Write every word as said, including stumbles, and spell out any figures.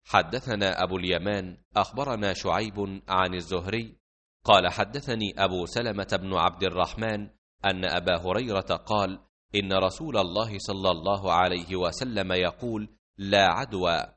حدثنا أبو اليمان أخبرنا شعيب عن الزهري قال حدثني أبو سلمة بن عبد الرحمن أن أبا هريرة قال إن رسول الله صلى الله عليه وسلم يقول: لا عدوى